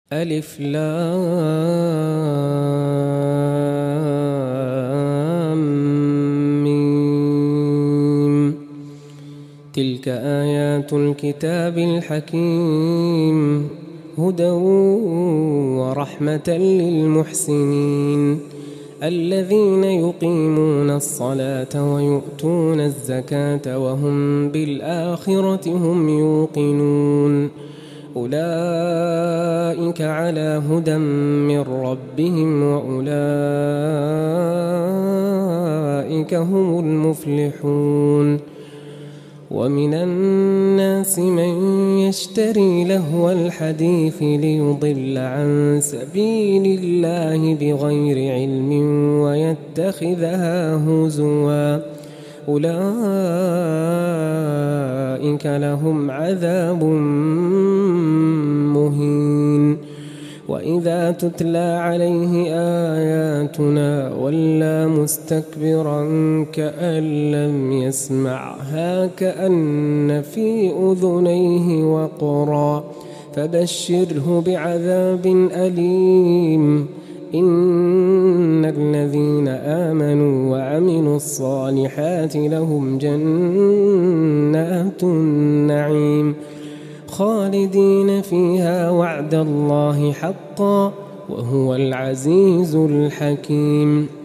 ألف لام ميم. تلك آيات الكتاب الحكيم هدى ورحمة للمحسنين الذين يقيمون الصلاة ويؤتون الزكاة وهم بالآخرة هم يوقنون أولئك على هدى من ربهم وأولئك هم المفلحون. ومن الناس من يشتري لهو الحديث ليضل عن سبيل الله بغير علم ويتخذها هزوا أولئك لهم عذاب مهين. وإذا تتلى عليه آياتنا ولى مستكبرا كأن لم يسمعها كأن في أذنيه وقرا فبشره بعذاب أليم. إن الذين آمنوا وعملوا الصالحات لهم جنات النعيم خالدين فيها وعد الله حقا وهو العزيز الحكيم.